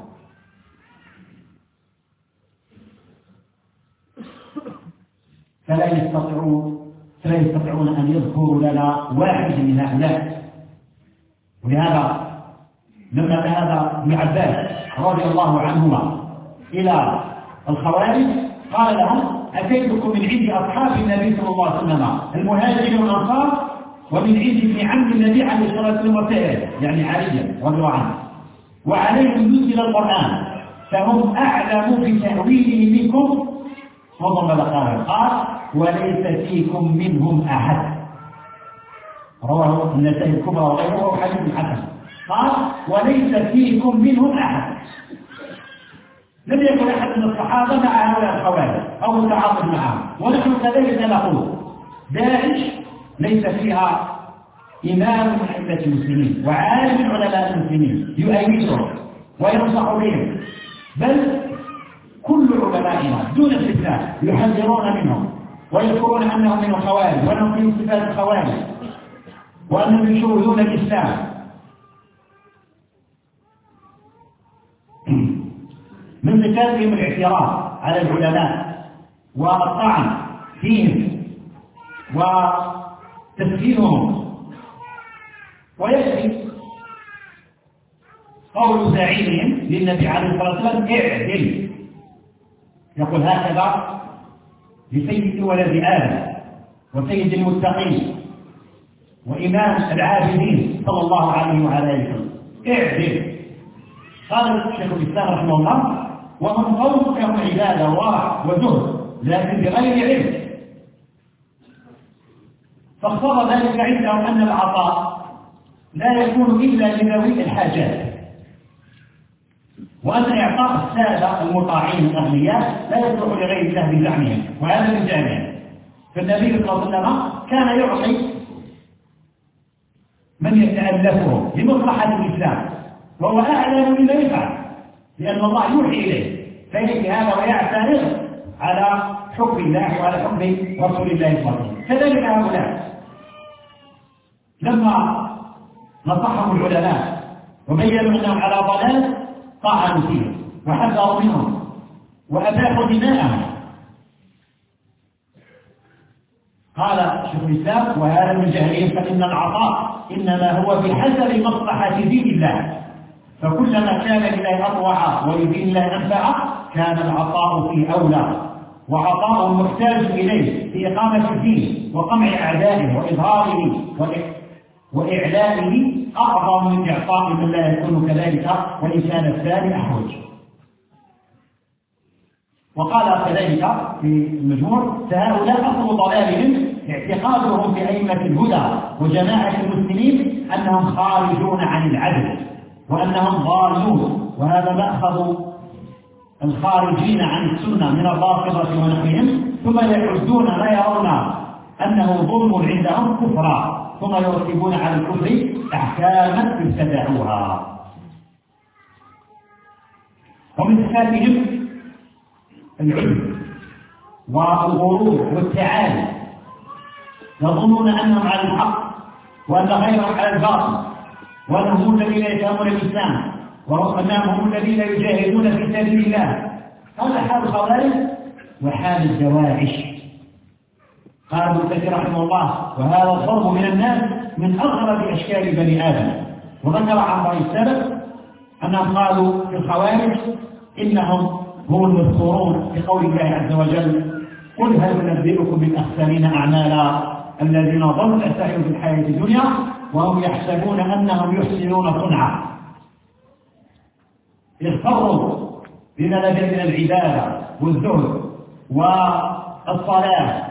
فلا يستطيعون فلا يستطيعون أن يذكروا لنا واحد من هؤلاء. ولهذا لما ذهب ابن عباس رضي الله عنهما إلى الخوارج قال لهم أتيتكم من عند أصحاب النبي صلى الله عليه وسلم المهاجرين والأنصار ومن عند ابن عم النبي عليه الصلاة والسلام وسائر، يعني عليا رضي الله عنه، وعليهم نزل القرآن فهم أعلم بتأويله منكم. وضرب قال قال وليس فيكم منهم أحد. رواه النسائي الكبرى وغيره حديث حسن. قال وليس فيكم منهم أحد. لم يكن أحد من الصحابة مع هؤلاء الخوارج أو التعاطف معهم، ونحن كذلك نقول داعش ليس فيها إمام من أئمة المسلمين وعالم من علماء المسلمين يؤيدهم وينصح بهم، بل كل علمائنا دون استثناء يحذرون منهم ويذكرون أنهم من الخوارج وأنهم من صفات الخوارج وأنهم يشوهون الإسلام. من صفاتهم الاعتراض على العلماء والطعن فيهم وتسجيلهم. ويكفي قول زعيمهم للنبي عليه الصلاة والسلام اعدل، يقول هكذا لسيد ولد آدم وسيد المتقين وإمام العابدين صلى الله عليه وعلى آله وسلم اعدل. قال الشيخ الإسلام رحمه الله ومن قومك هم عبادة وورع وزهد لكن بغير علم، فاقتضى ذلك عندهم أن العطاء لا يكون إلا لذوي الحاجات، وأن إعطاء السادة المطاعين الأغنياء لا يصلح لغير الله بزعمهم، وهذا من جانبه. فالنبي صلى الله عليه وسلم كان يعطي من يتألفه لمصلحة الإسلام وهو أعلم بما يفعل، لأن الله يوحي إليه فيأتي هذا ويعترض على حكم الله وعلى حكم رسول الله صلى الله عليه وسلم. كذلك هؤلاء لما نصحهم العلماء وبينوا أنهم على ضلال طعنوا فيه وحذروا منهم وأباحوا دماءهم. قال شيخ الإسلام وهذا من جهلهم فإن العطاء إنما هو بحسب مصلحة دين الله، فكلما كان لله أطوع ولدين الله أنفع كان العطاء فيه أولى، وعطاء محتاج إليه في إقامة الدين وقمع أعدائه وإظهاره وإعلائه أعظم من إعطاء من لا يكون كذلك وإن كان الثاني أحوج. وقال كذلك في المجموع: فهؤلاء أصل ضلالهم اعتقادهم في أئمة الهدى وجماعة المسلمين أنهم خارجون عن العدل وأنهم ضالون، وهذا مأخذ الخارجين عن السنة من الرافضة ونحوهم، ثم يعدون ما يرون أنه ظلم عندهم كفرا، ثم يرتبون على الكفر أحكاما ابتدعوها. ومن صفاتهم العلم والغرور والتعالي، يظنون أنهم على الحق وأن غيرهم على الباطل، وأنهم هم الذين يفهمون الإسلام وأنهم هم الذين يجاهدون في سبيل الله. هذا حال الخوارج وحال الدواعش. قال ابن كثير رحمه الله: وهذا الضرب من الناس من أغرب أشكال بني آدم. وذكر عن رأي السلف أنهم قالوا في الخوارج إنهم هم المذكورون في قول الله عز وجل: قل هل ننبئكم بالأخسرين أعمالا الذين ضلوا سعيهم في الحياة الدنيا وهم يحسبون أنهم يحسنون صنعا. اغتروا بما لدى من العبادة والزهد والصلاة،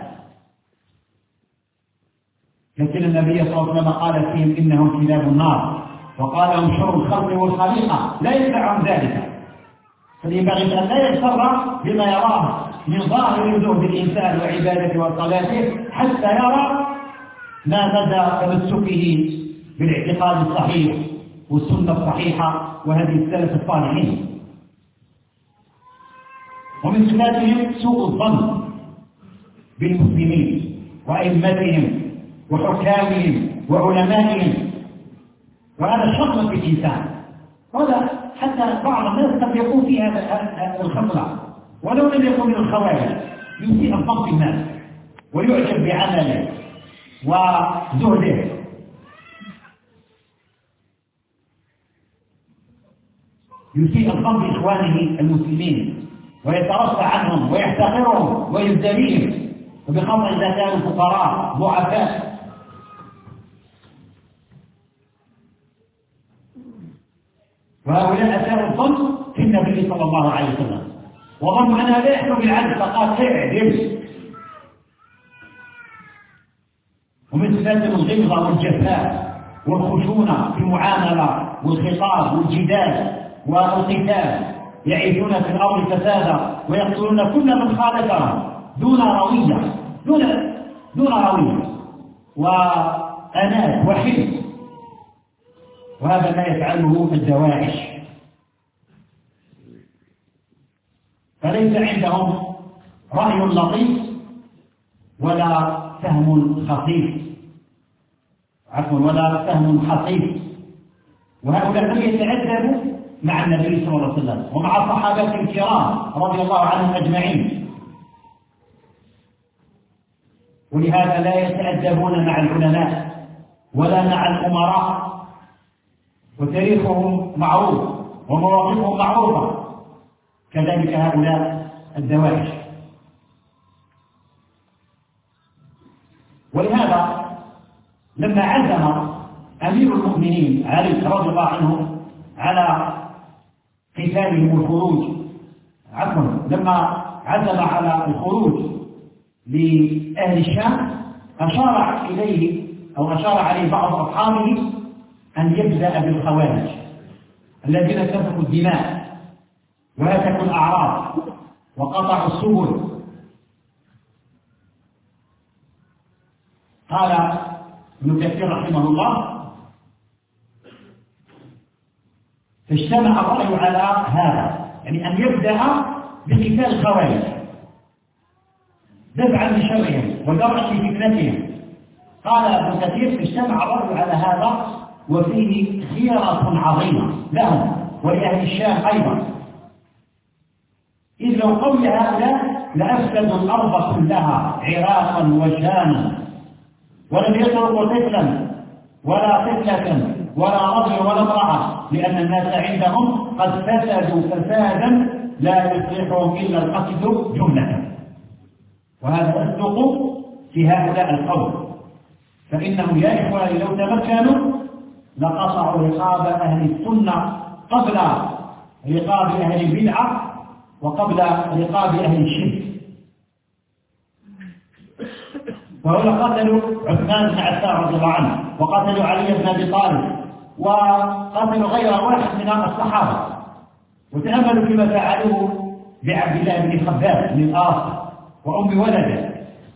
لكن النبي صلى الله عليه وسلم قال فيهم إنهم كلاب النار، وقال هم شر الخلق والخليقة لا يدفعهم ذلك. فينبغي أن لا يغتر بما يراه من ظاهر زهد الإنسان وعبادته وصلاته حتى يرى ما مدى تمسكه بالاعتقاد الصحيح والسنة الصحيحة وهذه السلف الصالحين. ومن صفاتهم سوء الظن بالمسلمين وأئمتهم وحكامهم وعلمائهم، وهذا شر في الإنسان. وهذا حتى بعض الناس قد يكون في هذا الخطأ ولو لم يكن من الخوارج، يسيء الظن بالناس ويعجب بعمله وزهده. يسيء الظن بإخوانه المسلمين ويترفع عنهم ويحتقرهم ويزدريهم، وبخاصة إذا كانوا فقراء ضعفاء. وهؤلاء أساءوا الظن في النبي صلى الله عليه وسلم، وظنوا أنها لا يحكم بالعدل فقال اعدل. ومن صفاتهم الغلظة والجفاء والخشونة في المعاملة والخطاب والجدال والقتال، يعيشون في الأرض فسادا ويقتلون كل من خالفهم دون روية دون دون روية وأنات وحلم، وهذا ما يفعله الدواعش. فليس عندهم رأي لطيف ولا فهم خفيف عفوا ولا فهم حصيف. وهؤلاء لم يتأدبوا مع النبي صلى الله عليه وسلم ومع الصحابة الكرام رضي الله عنهم أجمعين، ولهذا لا يتأدبون مع العلماء ولا مع الأمراء، وتاريخهم معروف ومواقفهم معروفة. كذلك هؤلاء الدواعش. ولهذا لما عزم أمير المؤمنين علي رضي الله عنه على قتالهم والخروج عفوا لما عزم على الخروج لأهل الشام، أشار إليه أو أشار عليه بعض أصحابه أن يبدأ بالخوارج الذين سفكوا الدماء وهتكوا الأعراض وقطعوا السبل. قال ابن كثير رحمه الله: فاجتمع الرأي على هذا، يعني أن يبدأ بقتال الخوارج دفعا لشرهم ودرعا لفتنتهم. قال ابن كثير: اجتمع الرأي على هذا وفيه خيرة عظيمة لهم ولأهل الشام أيضا، إذ لو قوي هؤلاء لأفسدوا الأرض كلها عراقا وشاما، ولم يتركوا طفلا ولا طفلة ولا رجل ولا امرأة، لأن الناس عندهم قد فسدوا فسادا لا يصلحهم إلا القتل جملة. وهذا أصدق في هؤلاء القوم، فإنهم يا إخواني لو تمكنوا لقطعوا رقاب أهل السنة قبل رقاب أهل البدعة وقبل رقاب أهل الشرك. وهؤلاء قتلوا عثمان بن عفان رضي الله عنه، وقتلوا علي بن أبي طالب، وقتلوا غير واحد من الصحابة. وتأملوا فيما فعلوه بعبد الله بن خباب بن الآص وأم ولده،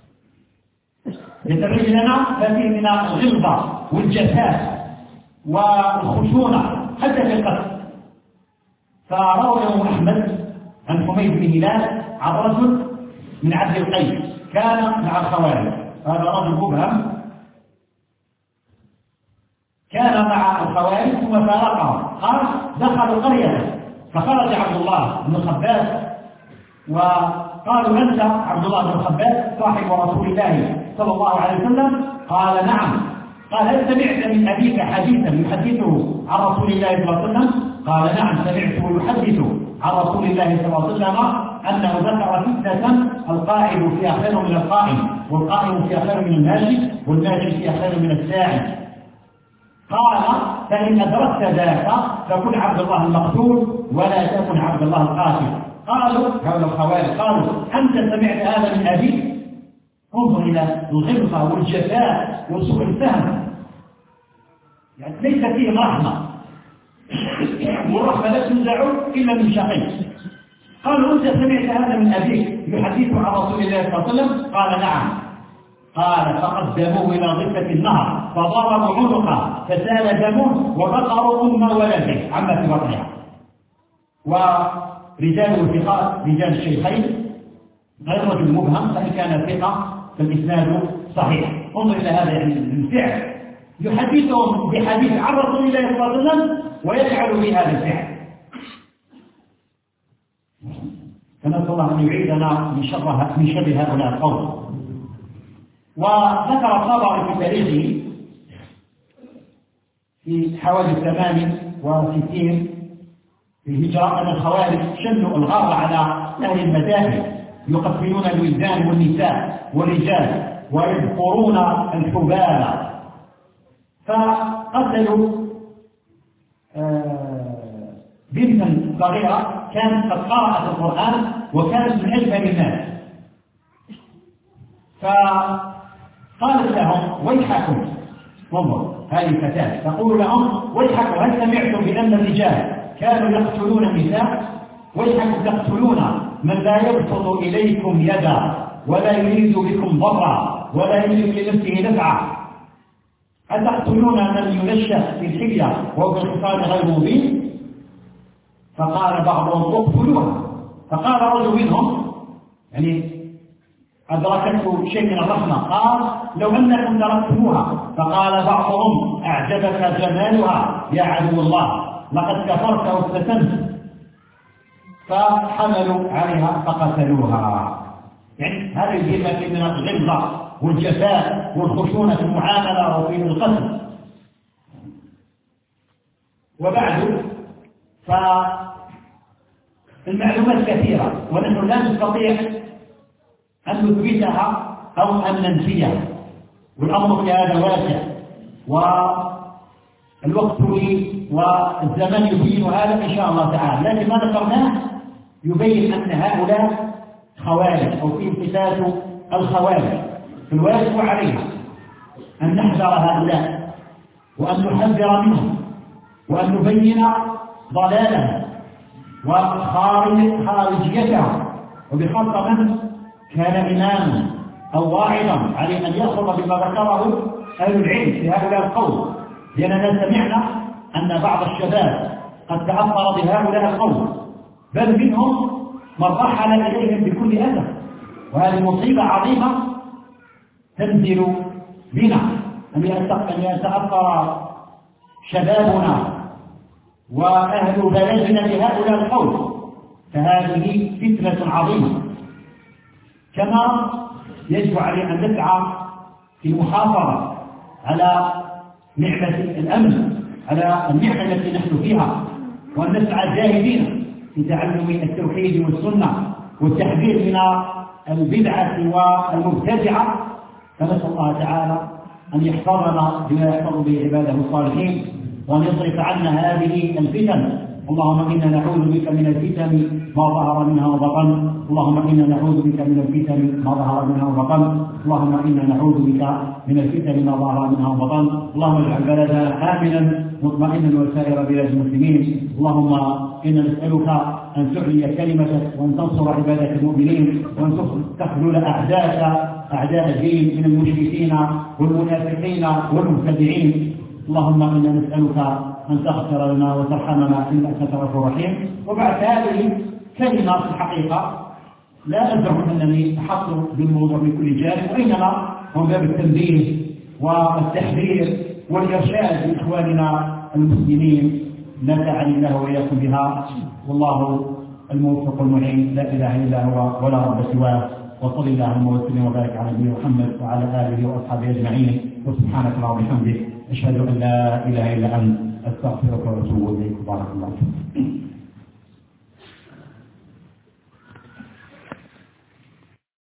يتبين لنا فيه من الغلظة والجفاف والخشونة حتى في القتل. فروى الإمام أحمد عن حميد بن هلال عن رجل من عبد القيس كان مع الخوارج، هذا رجل مبهم كان مع الخوارج ثم فارقهم، قال دخلوا قرية فخرج عبد الله بن خباب وقالوا أنت عبد الله بن خباب صاحب رسول الله صلى الله عليه وسلم؟ قال نعم. قال هل سمعت من أبيك حديثا يحدثه عن رسول الله صلى الله عليه وسلم؟ قال نعم سمعته يحدث عن رسول الله صلى الله عليه وسلم أنه ذكر فتنة القاعد فيها خير من القائم، والقائم فيها خير من الماشي، والماشي فيها خير من الساعي. قال فإن أدركت ذاك فكن عبد الله المقتول ولا تكن عبد الله القاتل. قالوا هؤلاء الخوارج قالوا أنت سمعت هذا من أبيك؟ انظر إلى الغلظة والجفاء وسوء الفهم، يعني ليس فيه رحمة، والرحمة لا تنزع إلا من شقي. قالوا أنت سمعت هذا من أبيك يحدث عن رسول الله صلى الله عليه وسلم؟ قال نعم. قال فقدموه إلى ضفة النهر فضربوا عنقه فسال دمه وبقروا أم ولده عما في بطنها. ورجاله ثقات رجال الشيخين غير رجل مبهم، فإن كان ثقة فالإسناد صحيح. انظر إلى هذا يعني الفعل، يحدثهم بحديث عن رسول الله صلى الله عليه وسلم ويفعل بهذا الفعل. فنسأل الله أن يعيدنا من شر من شر هؤلاء القوم. وذكر الطبري في تاريخه في حوالي ثمان وستين في الهجرة أن الخوارج شنوا الغارة على أهل المذاهب، يقتلون الولدان والنساء والرجال ويذكرون الحبال. فقتلوا بنتا صغيرة كانت قد قرأت القرآن وكانت من أجمل الناس، فقالت لهم ويحكم، انظر هذه الفتاة تقول لهم ويحكم هل سمعتم بأن الرجال كانوا يقتلون النساء؟ ويحكم تقتلون من لا يبسط إليكم يدا ولا يريد بكم ضرا ولا يملك لنفسه نفعا، أتقتلون من ينشأ في الحلية وهو في الخصام غير مبين؟ فقال بعضهم اقتلوها. فقال رجل منهم يعني أدركته شيء من الرحمة قال لو أنكم تركتموها. فقال بعضهم أعجبك جمالها يا عدو الله لقد كفرت وافتتنت، فحملوا عليها فقتلوها. يعني هذه الجملة من الغلظة والجفاء والخشونة في المعاملة وفي القتل. وبعد فالمعلومات كثيرة ونحن لا نستطيع أن نثبتها أو أن ننفيها، والأمر في هذا واسع والوقت لي والزمان يبين هذا إن شاء الله تعالى. لكن ما ذكرناه يبين أن هؤلاء خوارج أو في صفات الخوارج، فالواجب علينا أن نحذر هؤلاء وأن نحذر منهم وأن نبين ضلالهم وخارجيتهم، وبخاصة من كان إماما أو واعظا عليه أن يأخذ بما ذكره أهل العلم في هؤلاء القوم، لأننا سمعنا أن بعض الشباب قد تأثر بهؤلاء القوم، بل منهم من رحل إليهم بكل أذى، وهذه مصيبة عظيمة تنزل بنا أن يتأثر شبابنا وأهل بلدنا بهؤلاء القوم، فهذه فتنة عظيمة. كما يجب علينا أن نسعى في المحافظة على نعمة الأمن، على النعمة التي نحن فيها، وأن نسعى جاهدين في تعلم التوحيد والسنة والتحذير من البدعة والمبتدعة، فنسأل الله تعالى أن يحفظنا بما يحفظ به عباده الصالحين، وأن يصرف عنا هذه الفتن. اللهم إنا نعوذ بك من الفتن ما ظهر منها وبطن، اللهم إنا نعوذ بك من الفتن ما ظهر منها وبطن، اللهم إنا نعوذ بك من الفتن ما ظهر منها وبطن. اللهم اجعل بلدنا آمنا مطمئنا وسائر بلاد المسلمين. اللهم إنا نسألك أن تعلي كلمتك وأن تنصر عبادك المؤمنين، وأن تخذل أعداءك أعداء الدين من المشركين والمنافقين والمبتدعين. اللهم إنا نسألك أن تغفر لنا وترحمنا إنك أنت الغفور الرحيم. وبعد هذه كلمة في الحقيقة لا أزعم أنني أحط بالموضوع من كل جانب، وإنما هو باب التنبيه والتحذير والإرشاد لإخواننا المسلمين، لا تعني الله وإياكم بها، والله الموفق المعين، لا إله إلا هو ولا رب سواه. وصل اللهم وسلم وبارك على نبينا محمد وعلى آله وأصحابه أجمعين، وسبحانك اللهم وبحمدك أشهد أن لا إله إلا أنت أستغفرك وأتوب إليك. بارك الله فيك.